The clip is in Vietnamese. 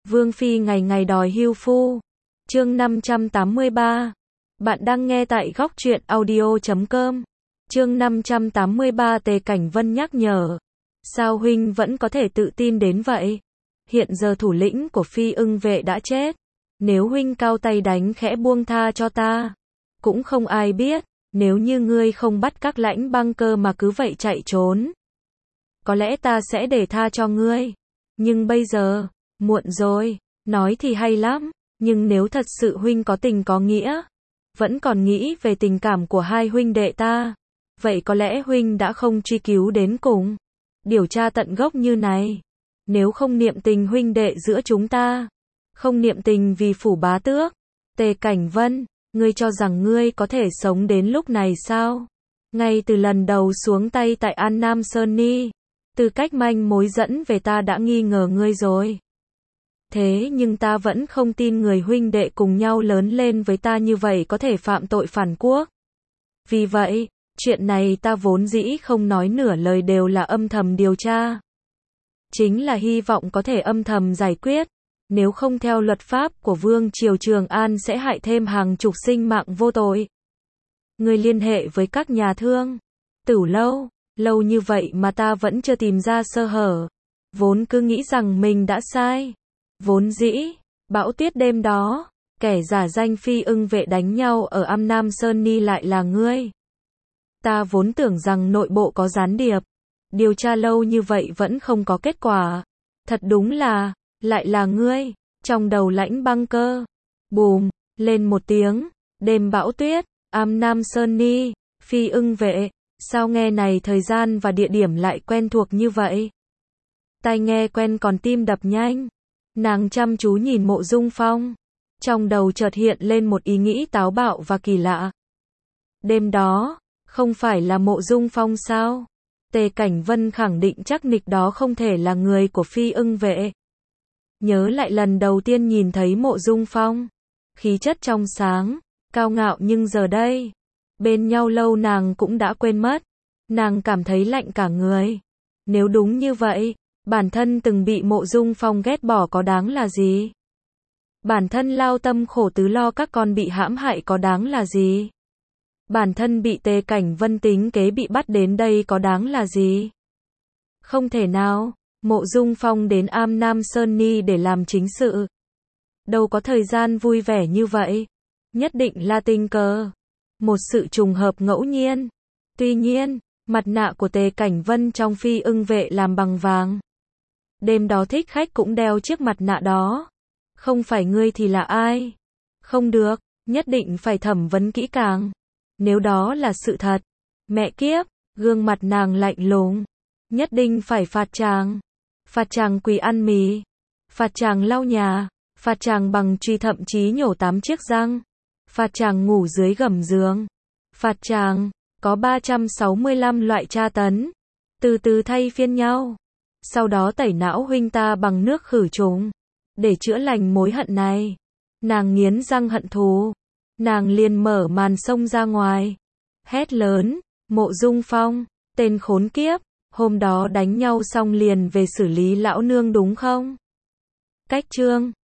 Vương phi ngày ngày đòi hưu phu. Chương 583. Bạn đang nghe tại góc truyện audio.com. Chương 583. Tề Cảnh Vân nhắc nhở. Sao huynh vẫn có thể tự tin đến vậy? Hiện giờ thủ lĩnh của Phi Ưng vệ đã chết. Nếu huynh cao tay đánh khẽ buông tha cho ta, cũng không ai biết. Nếu như ngươi không bắt các lãnh băng cơ mà cứ vậy chạy trốn, có lẽ ta sẽ để tha cho ngươi. Nhưng bây giờ, muộn rồi. Nói thì hay lắm, nhưng nếu thật sự huynh có tình có nghĩa, vẫn còn nghĩ về tình cảm của hai huynh đệ ta, vậy có lẽ huynh đã không truy cứu đến cùng, điều tra tận gốc như này. Nếu không niệm tình huynh đệ giữa chúng ta, không niệm tình vì phủ bá tước, Tề Cảnh Vân, ngươi cho rằng ngươi có thể sống đến lúc này sao? Ngay từ lần đầu xuống tay tại An Nam Sơn Ni, từ cách manh mối dẫn về ta đã nghi ngờ ngươi rồi. Thế nhưng ta vẫn không tin người huynh đệ cùng nhau lớn lên với ta như vậy có thể phạm tội phản quốc. Vì vậy, chuyện này ta vốn dĩ không nói nửa lời, đều là âm thầm điều tra. Chính là hy vọng có thể âm thầm giải quyết. Nếu không theo luật pháp của Vương triều Trường An sẽ hại thêm hàng chục sinh mạng vô tội. Người liên hệ với các nhà thương, Tử lâu, lâu như vậy mà ta vẫn chưa tìm ra sơ hở. Vốn cứ nghĩ rằng mình đã sai. Vốn dĩ, bão tuyết đêm đó, kẻ giả danh Phi Ưng vệ đánh nhau ở Am Nam Sơn Ni lại là ngươi. Ta vốn tưởng rằng nội bộ có gián điệp. Điều tra lâu như vậy vẫn không có kết quả. Thật đúng là, lại là ngươi. Trong đầu lãnh băng cơ, bùm, lên một tiếng. Đêm bão tuyết, Am Nam Sơn Ni, Phi Ưng vệ. Sao nghe này thời gian và địa điểm lại quen thuộc như vậy? Tai nghe quen còn tim đập nhanh. Nàng chăm chú nhìn Mộ Dung Phong. Trong đầu chợt hiện lên một ý nghĩ táo bạo và kỳ lạ. Đêm đó, không phải là Mộ Dung Phong sao? Tề Cảnh Vân khẳng định chắc nịch đó không thể là người của Phi Ưng vệ. Nhớ lại lần đầu tiên nhìn thấy Mộ Dung Phong, khí chất trong sáng, cao ngạo, nhưng giờ đây, bên nhau lâu nàng cũng đã quên mất. Nàng cảm thấy lạnh cả người. Nếu đúng như vậy, bản thân từng bị Mộ Dung Phong ghét bỏ có đáng là gì? Bản thân lao tâm khổ tứ lo các con bị hãm hại có đáng là gì? Bản thân bị Tề Cảnh Vân tính kế bị bắt đến đây có đáng là gì? Không thể nào. Mộ Dung Phong đến Am Nam Sơn Ni để làm chính sự. Đâu có thời gian vui vẻ như vậy. Nhất định là tình cờ. Một sự trùng hợp ngẫu nhiên. Tuy nhiên, mặt nạ của Tề Cảnh Vân trong Phi Ưng vệ làm bằng vàng. Đêm đó thích khách cũng đeo chiếc mặt nạ đó. Không phải ngươi thì là ai? Không được, nhất định phải thẩm vấn kỹ càng. Nếu đó là sự thật, mẹ kiếp, gương mặt nàng lạnh lùng. Nhất định phải phạt chàng. Phạt chàng quỳ ăn mì. Phạt chàng lau nhà. Phạt chàng bằng truy, thậm chí nhổ 8 chiếc răng. Phạt chàng ngủ dưới gầm giường. Phạt chàng có 365 loại tra tấn. Từ từ thay phiên nhau. Sau đó tẩy não huynh ta bằng nước khử trùng. Để chữa lành mối hận này. Nàng nghiến răng hận thù. Nàng liền mở màn xông ra ngoài. Hét lớn. Mộ Dung Phong, tên khốn kiếp. Hôm đó đánh nhau xong liền về xử lý lão nương đúng không? Cách chương